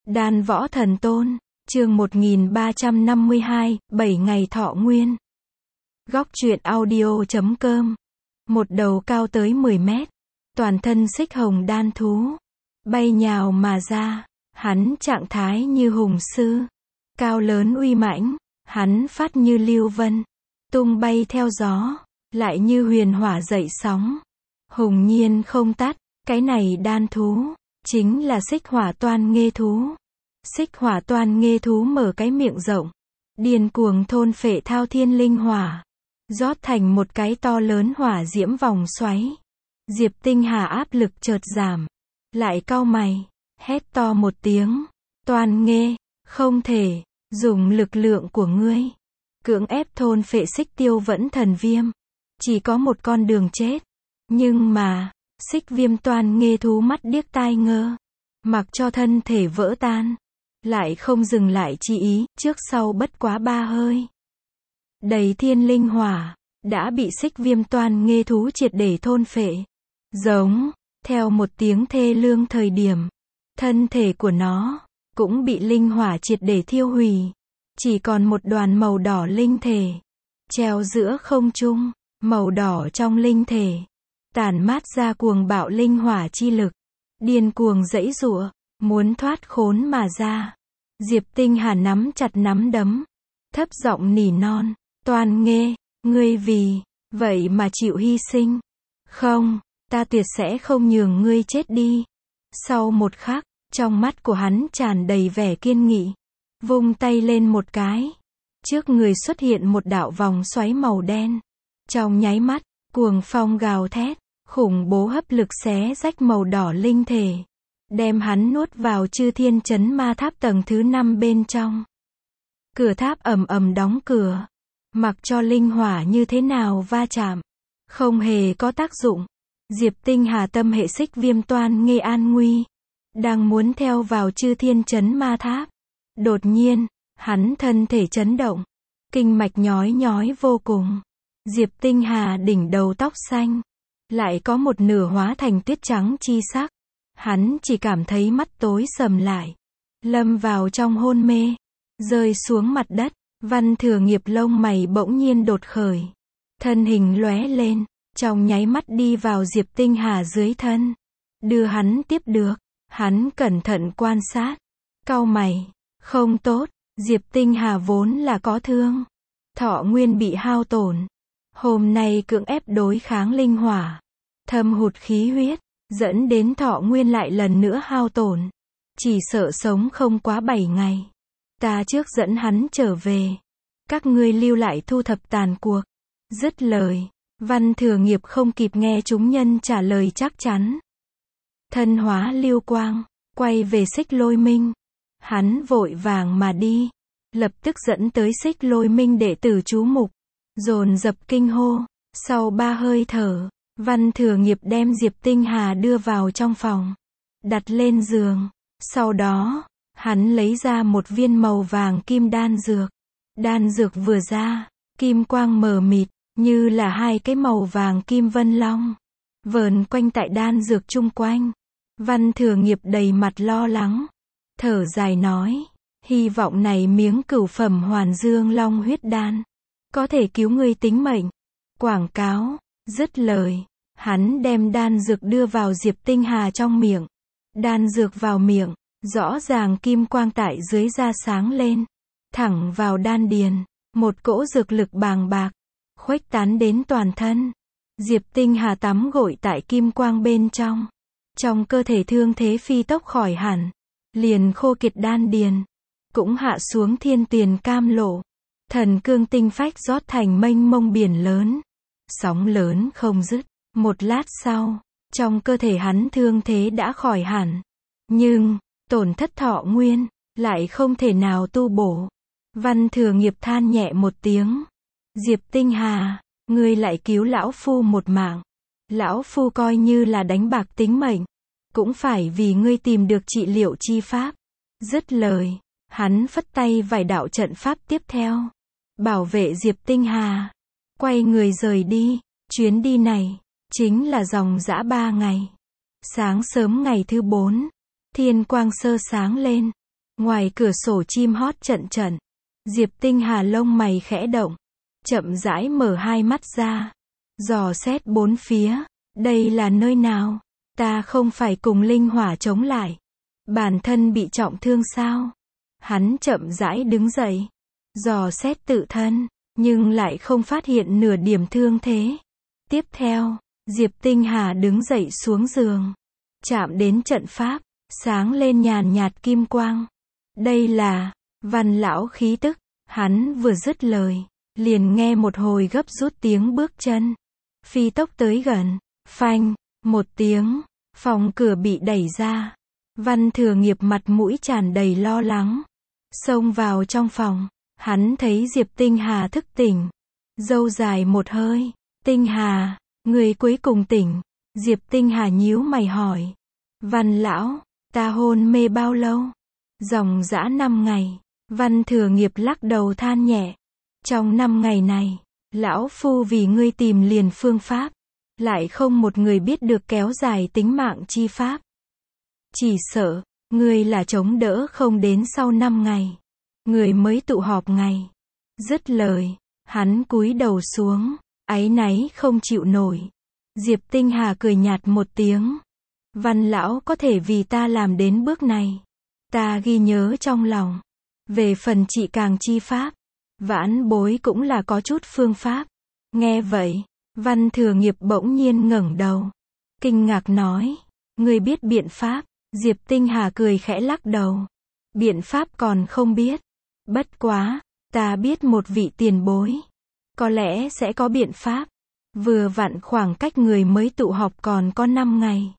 Đan Võ Thần Tôn, chương 1352, 7 ngày thọ nguyên. Góc truyện audio.com. Một đầu cao tới 10 mét, toàn thân xích hồng đan thú, bay nhào mà ra, hắn trạng thái như hùng sư, cao lớn uy mãnh, hắn phát như lưu vân, tung bay theo gió, lại như huyền hỏa dậy sóng, hùng nhiên không tắt. Cái này đan thú chính là xích hỏa toan nghê thú. Xích hỏa toan nghê thú mở cái miệng rộng, điên cuồng thôn phệ thao thiên linh hỏa, rót thành một cái to lớn hỏa diễm vòng xoáy. Diệp Tinh Hà áp lực chợt giảm, lại cau mày, hét to một tiếng, toan nghê, không thể, dùng lực lượng của ngươi, cưỡng ép thôn phệ xích tiêu vẫn thần viêm, chỉ có một con đường chết. Nhưng mà, xích viêm toan nghê thú mắt điếc tai ngơ, mặc cho thân thể vỡ tan, lại không dừng lại chi ý, trước sau bất quá 3 hơi. Đầy thiên linh hỏa, đã bị xích viêm toan nghê thú triệt để thôn phệ. Giống, theo một tiếng thê lương thời điểm, thân thể của nó, cũng bị linh hỏa triệt để thiêu hủy. Chỉ còn một đoàn màu đỏ linh thể, treo giữa không trung, màu đỏ trong linh thể, tản mát ra cuồng bạo linh hỏa chi lực, điên cuồng giãy giụa, muốn thoát khốn mà ra. Diệp Tinh Hà nắm chặt nắm đấm, thấp giọng nỉ non, toan nghê, ngươi vì vậy mà chịu hy sinh. Không, ta tuyệt sẽ không nhường ngươi chết đi. Sau một khắc, trong mắt của hắn tràn đầy vẻ kiên nghị, vung tay lên một cái, trước người xuất hiện một đạo vòng xoáy màu đen. Trong nháy mắt, cuồng phong gào thét, khủng bố hấp lực xé rách màu đỏ linh thể, đem hắn nuốt vào Chư Thiên Chấn Ma Tháp tầng thứ 5 bên trong. Cửa tháp ầm ầm đóng cửa, mặc cho linh hỏa như thế nào va chạm, không hề có tác dụng. Diệp Tinh Hà tâm hệ xích viêm toan nghê an nguy, đang muốn theo vào Chư Thiên Chấn Ma Tháp. Đột nhiên, hắn thân thể chấn động, kinh mạch nhói nhói vô cùng. Diệp Tinh Hà đỉnh đầu tóc xanh, lại có một nửa hóa thành tuyết trắng chi sắc. Hắn chỉ cảm thấy mắt tối sầm lại, lâm vào trong hôn mê, rơi xuống mặt đất. Văn Thừa Nghiệp lông mày bỗng nhiên đột khởi, thân hình lóe lên, trong nháy mắt đi vào Diệp Tinh Hà dưới thân, đưa hắn tiếp được. Hắn cẩn thận quan sát, cau mày, không tốt, Diệp Tinh Hà vốn là có thương, thọ nguyên bị hao tổn, hôm nay cưỡng ép đối kháng linh hỏa, thâm hụt khí huyết, dẫn đến thọ nguyên lại lần nữa hao tổn, chỉ sợ sống không quá 7 ngày. Ta trước dẫn hắn trở về, các ngươi lưu lại thu thập tàn cuộc. Dứt lời, Văn Thừa Nghiệp không kịp nghe chúng nhân trả lời chắc chắn, thân hóa lưu quang, quay về Xích Lôi Minh. Hắn vội vàng mà đi, lập tức dẫn tới Xích Lôi Minh đệ tử chú mục, dồn dập kinh hô. Sau 3 hơi thở, Văn Thừa Nghiệp đem Diệp Tinh Hà đưa vào trong phòng, đặt lên giường. Sau đó, hắn lấy ra một viên màu vàng kim đan dược. Đan dược vừa ra, kim quang mờ mịt, như là 2 cái màu vàng kim vân long, vờn quanh tại đan dược chung quanh. Văn Thừa Nghiệp đầy mặt lo lắng, thở dài nói, hy vọng này miếng cửu phẩm hoàn dương long huyết đan, có thể cứu ngươi tính mệnh. Quảng cáo. Dứt lời, hắn đem đan dược đưa vào Diệp Tinh Hà trong miệng. Đan dược vào miệng, rõ ràng kim quang tại dưới da sáng lên, thẳng vào đan điền, một cỗ dược lực bàng bạc, khuếch tán đến toàn thân. Diệp Tinh Hà tắm gội tại kim quang bên trong, trong cơ thể thương thế phi tốc khỏi hẳn, liền khô kiệt đan điền, cũng hạ xuống thiên tuyền cam lộ, thần cương tinh phách rót thành mênh mông biển lớn, sóng lớn không dứt. Một lát sau, trong cơ thể hắn thương thế đã khỏi hẳn, nhưng tổn thất thọ nguyên lại không thể nào tu bổ. Văn Thừa Nghiệp than nhẹ một tiếng, Diệp Tinh Hà, ngươi lại cứu lão phu một mạng, lão phu coi như là đánh bạc tính mệnh, cũng phải vì ngươi tìm được trị liệu chi pháp. Dứt lời, hắn phất tay vài đạo trận pháp tiếp theo, bảo vệ Diệp Tinh Hà, quay người rời đi. Chuyến đi này chính là dòng dã 3 ngày. Sáng sớm ngày thứ 4, thiên quang sơ sáng lên, Ngoài cửa sổ chim hót trận trận. Diệp Tinh Hà lông mày khẽ động. Chậm rãi mở hai mắt ra. Dò xét bốn phía. Đây là nơi nào? Ta không phải cùng linh hỏa chống lại. Bản thân bị trọng thương sao? Hắn chậm rãi đứng dậy. Dò xét tự thân. Nhưng lại không phát hiện nửa điểm thương thế. Tiếp theo, Diệp Tinh Hà đứng dậy xuống giường. Chạm đến trận pháp. Sáng lên nhàn nhạt kim quang. Đây là Văn lão khí tức. Hắn vừa dứt lời. Liền nghe một hồi gấp rút tiếng bước chân. Phi tốc tới gần. Phanh, một tiếng. Phòng cửa bị đẩy ra. Văn Thừa Nghiệp mặt mũi tràn đầy lo lắng. Xông vào trong phòng. Hắn thấy Diệp Tinh Hà thức tỉnh. Râu dài một hơi. Tinh Hà, người cuối cùng tỉnh. Diệp Tinh Hà nhíu mày hỏi. Văn lão, ta hôn mê bao lâu? Dòng dã 5 ngày. Văn Thừa Nghiệp lắc đầu than nhẹ. Trong 5 ngày này, lão phu vì ngươi tìm liền phương pháp. Lại không một người biết được kéo dài tính mạng chi pháp. Chỉ sợ, ngươi là chống đỡ không đến sau 5 ngày. Người mới tụ họp ngày. Dứt lời, hắn cúi đầu xuống, áy náy không chịu nổi. Diệp Tinh Hà cười nhạt một tiếng. Văn lão có thể vì ta làm đến bước này. Ta ghi nhớ trong lòng. Về phần trị càng chi pháp, vãn bối cũng là có chút phương pháp. Nghe vậy, Văn Thừa Nghiệp bỗng nhiên ngẩng đầu. Kinh ngạc nói, ngươi biết biện pháp. Diệp Tinh Hà cười khẽ lắc đầu. Biện pháp còn không biết. Bất quá, ta biết một vị tiền bối. Có lẽ sẽ có biện pháp. Vừa vặn khoảng cách người mới tụ họp còn có 5 ngày.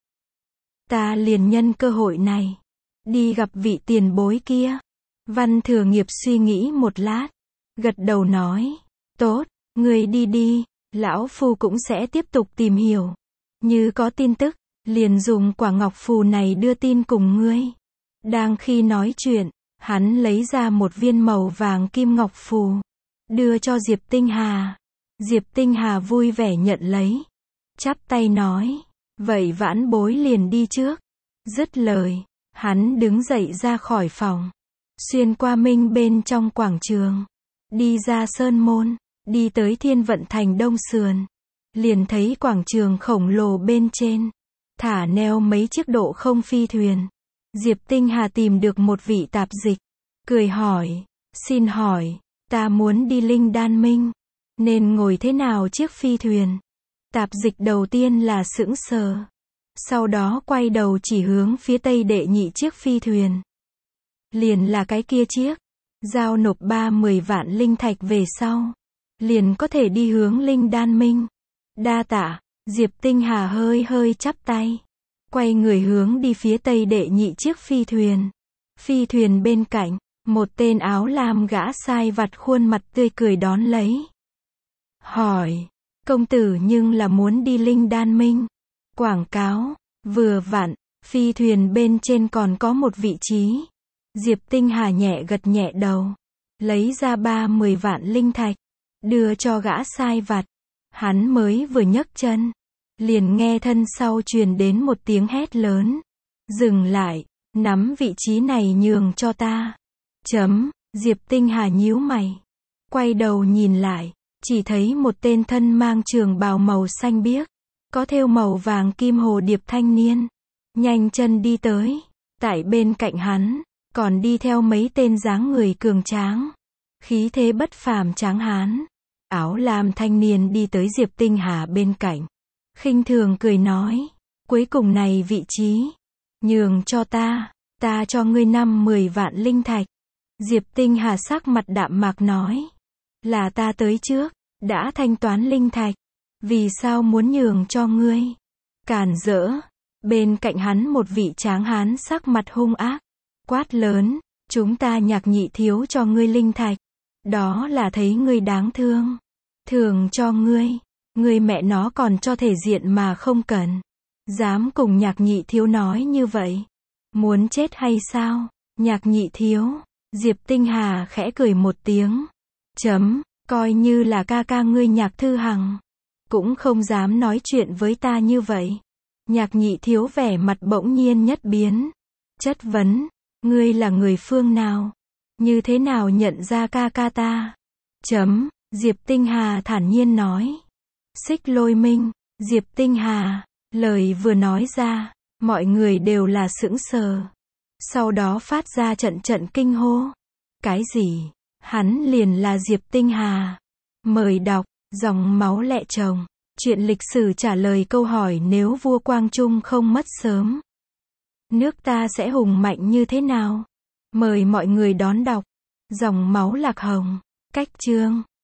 Ta liền nhân cơ hội này. Đi gặp vị tiền bối kia. Văn Thừa Nghiệp suy nghĩ một lát. Gật đầu nói. Tốt, ngươi đi đi. Lão phu cũng sẽ tiếp tục tìm hiểu. Như có tin tức, liền dùng quả ngọc phù này đưa tin cùng ngươi. Đang khi nói chuyện, hắn lấy ra một viên màu vàng kim ngọc phù. Đưa cho Diệp Tinh Hà. Diệp Tinh Hà vui vẻ nhận lấy. Chắp tay nói. Vậy vãn bối liền đi trước. Dứt lời, hắn đứng dậy ra khỏi phòng. Xuyên qua minh bên trong quảng trường. Đi ra sơn môn. Đi tới Thiên Vận Thành đông sườn. Liền thấy quảng trường khổng lồ bên trên. Thả neo mấy chiếc độ không phi thuyền. Diệp Tinh Hà tìm được một vị tạp dịch. Cười hỏi. Xin hỏi, ta muốn đi Linh Đan Minh. Nên ngồi thế nào chiếc phi thuyền? Tạp dịch đầu tiên là sững sờ. Sau đó quay đầu chỉ hướng phía tây đệ nhị chiếc phi thuyền. Liền là cái kia chiếc. Giao nộp 30 vạn linh thạch về sau. Liền có thể đi hướng Linh Đan Minh. Đa tạ. Diệp Tinh Hà hơi hơi chắp tay. Quay người hướng đi phía tây đệ nhị chiếc phi thuyền. Phi thuyền bên cạnh, một tên áo lam gã sai vặt khuôn mặt tươi cười đón lấy. Hỏi, công tử nhưng là muốn đi Linh Đan Minh. Quảng cáo, vừa vặn, phi thuyền bên trên còn có một vị trí. Diệp Tinh Hà nhẹ gật nhẹ đầu. Lấy ra 30 vạn linh thạch. Đưa cho gã sai vặt. Hắn mới vừa nhấc chân. Liền nghe thân sau truyền đến một tiếng hét lớn. Dừng lại, nắm vị trí này nhường cho ta. Diệp Tinh Hà nhíu mày. Quay đầu nhìn lại, chỉ thấy một tên thân mang trường bào màu xanh biếc. Có thêu màu vàng kim hồ điệp thanh niên. Nhanh chân đi tới. Tại bên cạnh hắn, còn đi theo mấy tên dáng người cường tráng. Khí thế bất phàm tráng hán. Áo lam thanh niên đi tới Diệp Tinh Hà bên cạnh. Khinh thường cười nói. Cuối cùng này vị trí. Nhường cho ta. Ta cho ngươi 50 vạn linh thạch. Diệp Tinh Hà sắc mặt đạm mạc nói. Là ta tới trước. Đã thanh toán linh thạch. Vì sao muốn nhường cho ngươi? Càn rỡ. Bên cạnh hắn một vị tráng hán sắc mặt hung ác. Quát lớn. Chúng ta Nhạc Nhị thiếu cho ngươi linh thạch. Đó là thấy ngươi đáng thương. Thường cho ngươi. Ngươi mẹ nó còn cho thể diện mà không cần. Dám cùng Nhạc Nhị thiếu nói như vậy. Muốn chết hay sao? Nhạc Nhị thiếu. Diệp Tinh Hà khẽ cười một tiếng. Coi như là ca ca ngươi Nhạc Thư Hằng. Cũng không dám nói chuyện với ta như vậy. Nhạc Nhị thiếu vẻ mặt bỗng nhiên nhất biến. Chất vấn. Ngươi là người phương nào? Như thế nào nhận ra ca ca ta? Diệp Tinh Hà thản nhiên nói. Xích Lôi Minh, Diệp Tinh Hà, lời vừa nói ra, mọi người đều là sững sờ. Sau đó phát ra trận trận kinh hô. Cái gì? Hắn liền là Diệp Tinh Hà. Mời đọc, dòng máu lẹ chồng. Chuyện lịch sử trả lời câu hỏi nếu vua Quang Trung không mất sớm, nước ta sẽ hùng mạnh như thế nào? Mời mọi người đón đọc. Dòng máu lạc hồng. Cách chương.